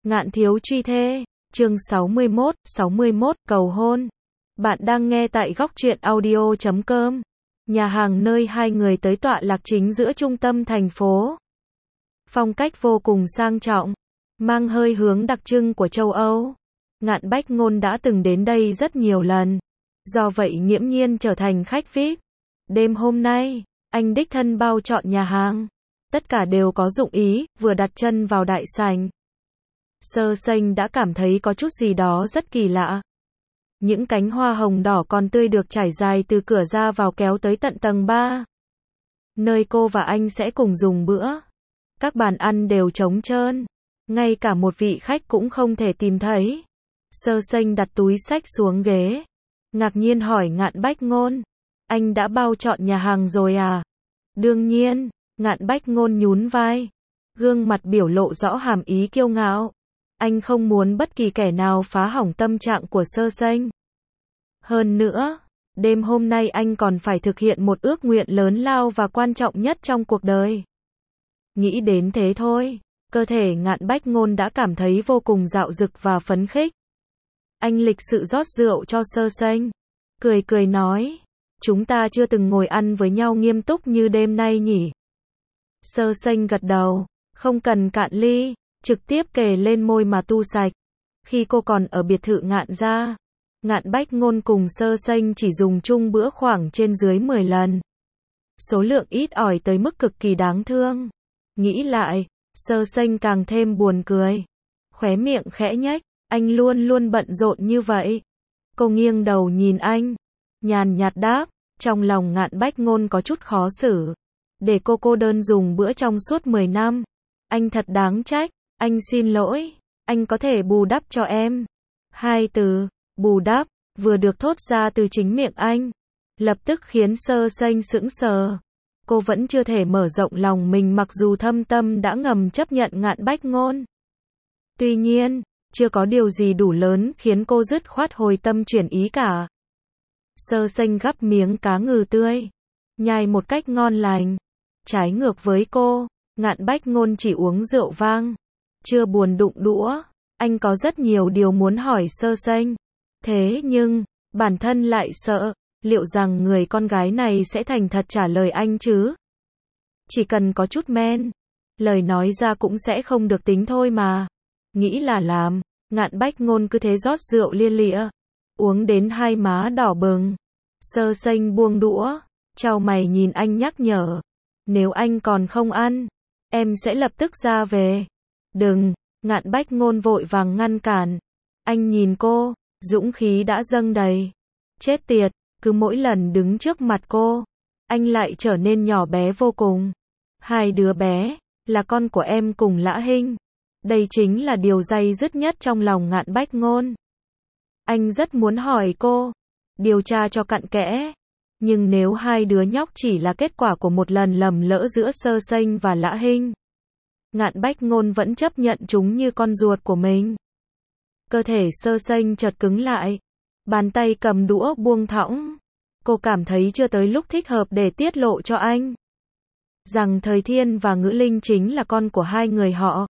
Ngạn thiếu truy thê, chương 61, cầu hôn. Bạn đang nghe tại góc truyện audio.com. Nhà hàng nơi hai người tới tọa lạc chính giữa trung tâm thành phố. Phong cách vô cùng sang trọng, mang hơi hướng đặc trưng của châu Âu. Ngạn Bách Ngôn đã từng đến đây rất nhiều lần, do vậy nghiễm nhiên trở thành khách VIP. Đêm hôm nay, anh đích thân bao chọn nhà hàng. Tất cả đều có dụng ý, vừa đặt chân vào đại sảnh. Sơ Sênh đã cảm thấy có chút gì đó rất kỳ lạ. Những cánh hoa hồng đỏ còn tươi được trải dài từ cửa ra vào kéo tới tận tầng 3. Nơi cô và anh sẽ cùng dùng bữa. Các bàn ăn đều trống trơn. Ngay cả một vị khách cũng không thể tìm thấy. Sơ Sênh đặt túi xách xuống ghế. Ngạc nhiên hỏi Ngạn Bách Ngôn. Anh đã bao chọn nhà hàng rồi à? Đương nhiên, Ngạn Bách Ngôn nhún vai. Gương mặt biểu lộ rõ hàm ý kiêu ngạo. Anh không muốn bất kỳ kẻ nào phá hỏng tâm trạng của Sơ Sênh. Hơn nữa, đêm hôm nay anh còn phải thực hiện một ước nguyện lớn lao và quan trọng nhất trong cuộc đời. Nghĩ đến thế thôi, cơ thể Ngạn Bách Ngôn đã cảm thấy vô cùng dạo dực và phấn khích. Anh lịch sự rót rượu cho Sơ Sênh, cười cười nói, chúng ta chưa từng ngồi ăn với nhau nghiêm túc như đêm nay nhỉ. Sơ Sênh gật đầu, không cần cạn ly, trực tiếp kề lên môi mà tu sạch. Khi cô còn ở biệt thự Ngạn gia, Ngạn Bách Ngôn cùng Sơ Sênh chỉ dùng chung bữa khoảng trên dưới 10 lần. Số lượng ít ỏi tới mức cực kỳ đáng thương. Nghĩ lại, Sơ Sênh càng thêm buồn cười. Khóe miệng khẽ nhếch, anh luôn luôn bận rộn như vậy. Cô nghiêng đầu nhìn anh, nhàn nhạt đáp, trong lòng Ngạn Bách Ngôn có chút khó xử. Để cô đơn dùng bữa trong suốt 10 năm. Anh thật đáng trách, anh xin lỗi, anh có thể bù đắp cho em. Hai từ, bù đắp, vừa được thốt ra từ chính miệng anh. Lập tức khiến Sơ Sênh sững sờ. Cô vẫn chưa thể mở rộng lòng mình mặc dù thâm tâm đã ngầm chấp nhận Ngạn Bách Ngôn. Tuy nhiên, chưa có điều gì đủ lớn khiến cô dứt khoát hồi tâm chuyển ý cả. Sơ Sênh gắp miếng cá ngừ tươi, nhai một cách ngon lành. Trái ngược với cô, Ngạn Bách Ngôn chỉ uống rượu vang, chưa buồn đụng đũa. Anh có rất nhiều điều muốn hỏi Sơ Sênh. Thế nhưng, bản thân lại sợ, liệu rằng người con gái này sẽ thành thật trả lời anh chứ? Chỉ cần có chút men, lời nói ra cũng sẽ không được tính thôi mà. Nghĩ là làm, Ngạn Bách Ngôn cứ thế rót rượu lia lịa, uống đến hai má đỏ bừng. Sơ Sênh buông đũa, chau mày nhìn anh nhắc nhở. Nếu anh còn không ăn, em sẽ lập tức ra về. Đừng, Ngạn Bách Ngôn vội vàng ngăn cản. Anh nhìn cô, dũng khí đã dâng đầy. Chết tiệt, cứ mỗi lần đứng trước mặt cô, anh lại trở nên nhỏ bé vô cùng. Hai đứa bé, là con của em cùng Lã Hinh. Đây chính là điều day dứt nhất trong lòng Ngạn Bách Ngôn. Anh rất muốn hỏi cô, điều tra cho cặn kẽ. Nhưng nếu hai đứa nhóc chỉ là kết quả của một lần lầm lỡ giữa Sơ Sênh và Lã Hinh, Ngạn Bách Ngôn vẫn chấp nhận chúng như con ruột của mình. Cơ thể Sơ Sênh chợt cứng lại, bàn tay cầm đũa buông thõng. Cô cảm thấy chưa tới lúc thích hợp để tiết lộ cho anh rằng Thời Thiên và Ngữ Linh chính là con của hai người họ.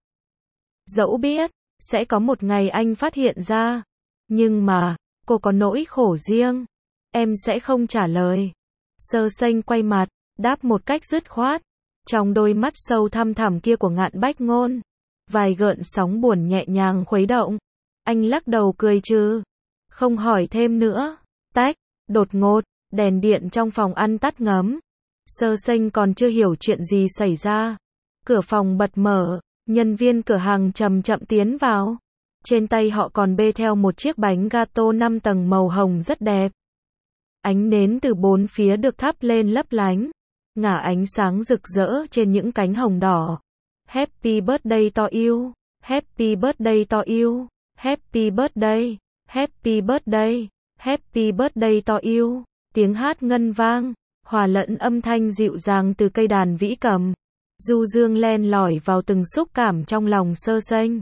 Dẫu biết, sẽ có một ngày anh phát hiện ra. Nhưng mà, cô có nỗi khổ riêng. Em sẽ không trả lời. Sơ Sênh quay mặt, đáp một cách dứt khoát. Trong đôi mắt sâu thăm thẳm kia của Ngạn Bách Ngôn, vài gợn sóng buồn nhẹ nhàng khuấy động. Anh lắc đầu cười trừ, không hỏi thêm nữa. Tách, đột ngột, đèn điện trong phòng ăn tắt ngấm. Sơ Sênh còn chưa hiểu chuyện gì xảy ra. Cửa phòng bật mở, nhân viên cửa hàng chậm chậm tiến vào. Trên tay họ còn bê theo một chiếc bánh gato 5 tầng màu hồng rất đẹp. Ánh nến từ bốn phía được thắp lên lấp lánh, ngả ánh sáng rực rỡ trên những cánh hồng đỏ. Happy birthday to you, happy birthday to you, happy birthday, happy birthday, happy birthday to you. Tiếng hát ngân vang, hòa lẫn âm thanh dịu dàng từ cây đàn vĩ cầm, du dương len lỏi vào từng xúc cảm trong lòng Sơ Sênh.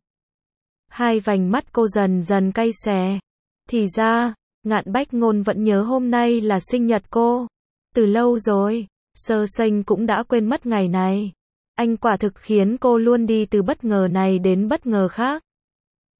Hai vành mắt cô dần dần cay xè. Thì ra, Ngạn Bách Ngôn vẫn nhớ hôm nay là sinh nhật cô. Từ lâu rồi, Sơ Sênh cũng đã quên mất ngày này. Anh quả thực khiến cô luôn đi từ bất ngờ này đến bất ngờ khác.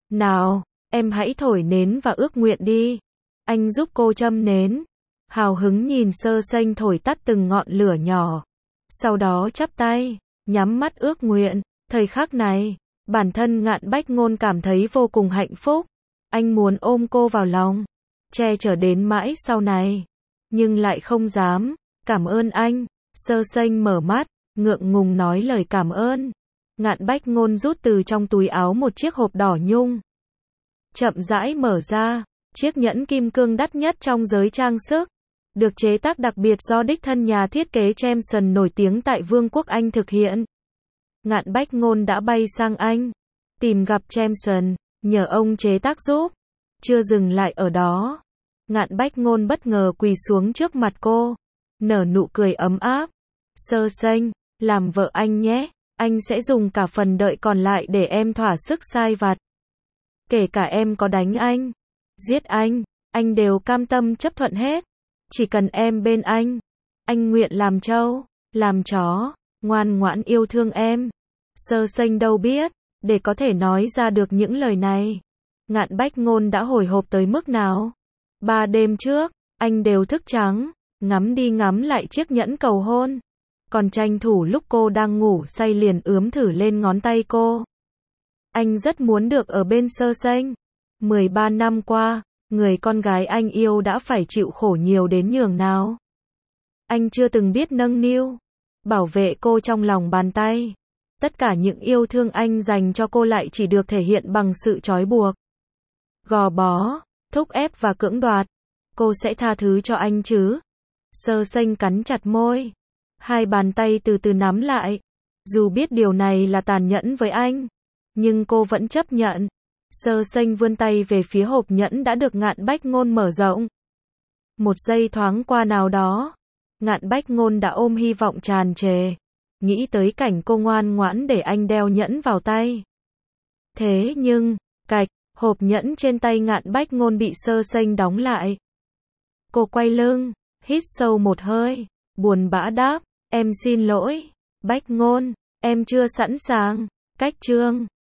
Nào, em hãy thổi nến và ước nguyện đi. Anh giúp cô châm nến. Hào hứng nhìn Sơ Sênh thổi tắt từng ngọn lửa nhỏ. Sau đó chắp tay, nhắm mắt ước nguyện. Thời khắc này, bản thân Ngạn Bách Ngôn cảm thấy vô cùng hạnh phúc. Anh muốn ôm cô vào lòng, che chở đến mãi sau này. Nhưng lại không dám. Cảm ơn anh. Sơ Sênh mở mắt, ngượng ngùng nói lời cảm ơn. Ngạn Bách Ngôn rút từ trong túi áo một chiếc hộp đỏ nhung. Chậm rãi mở ra, chiếc nhẫn kim cương đắt nhất trong giới trang sức. Được chế tác đặc biệt do đích thân nhà thiết kế Jameson nổi tiếng tại Vương quốc Anh thực hiện. Ngạn Bách Ngôn đã bay sang Anh, tìm gặp Jameson, nhờ ông chế tác giúp. Chưa dừng lại ở đó, Ngạn Bách Ngôn bất ngờ quỳ xuống trước mặt cô, nở nụ cười ấm áp. Sơ Sênh, làm vợ anh nhé, anh sẽ dùng cả phần đợi còn lại để em thỏa sức sai vặt. Kể cả em có đánh anh, giết anh đều cam tâm chấp thuận hết. Chỉ cần em bên anh nguyện làm trâu, làm chó, ngoan ngoãn yêu thương em. Sơ Sênh đâu biết, để có thể nói ra được những lời này, Ngạn Bách Ngôn đã hồi hộp tới mức nào. 3 đêm trước, anh đều thức trắng, ngắm đi ngắm lại chiếc nhẫn cầu hôn. Còn tranh thủ lúc cô đang ngủ say liền ướm thử lên ngón tay cô. Anh rất muốn được ở bên Sơ Sênh. 13 năm qua, người con gái anh yêu đã phải chịu khổ nhiều đến nhường nào. Anh chưa từng biết nâng niu, bảo vệ cô trong lòng bàn tay. Tất cả những yêu thương anh dành cho cô lại chỉ được thể hiện bằng sự trói buộc, gò bó, thúc ép và cưỡng đoạt. Cô sẽ tha thứ cho anh chứ? Sơ Sênh cắn chặt môi, hai bàn tay từ từ nắm lại. Dù biết điều này là tàn nhẫn với anh, nhưng cô vẫn chấp nhận. Sơ Sênh vươn tay về phía hộp nhẫn đã được Ngạn Bách Ngôn mở rộng. Một giây thoáng qua nào đó, Ngạn Bách Ngôn đã ôm hy vọng tràn trề, nghĩ tới cảnh cô ngoan ngoãn để anh đeo nhẫn vào tay. Thế nhưng, cạch, hộp nhẫn trên tay Ngạn Bách Ngôn bị Sơ Sênh đóng lại. Cô quay lưng, hít sâu một hơi, buồn bã đáp, em xin lỗi, Bách Ngôn, em chưa sẵn sàng. Cách chương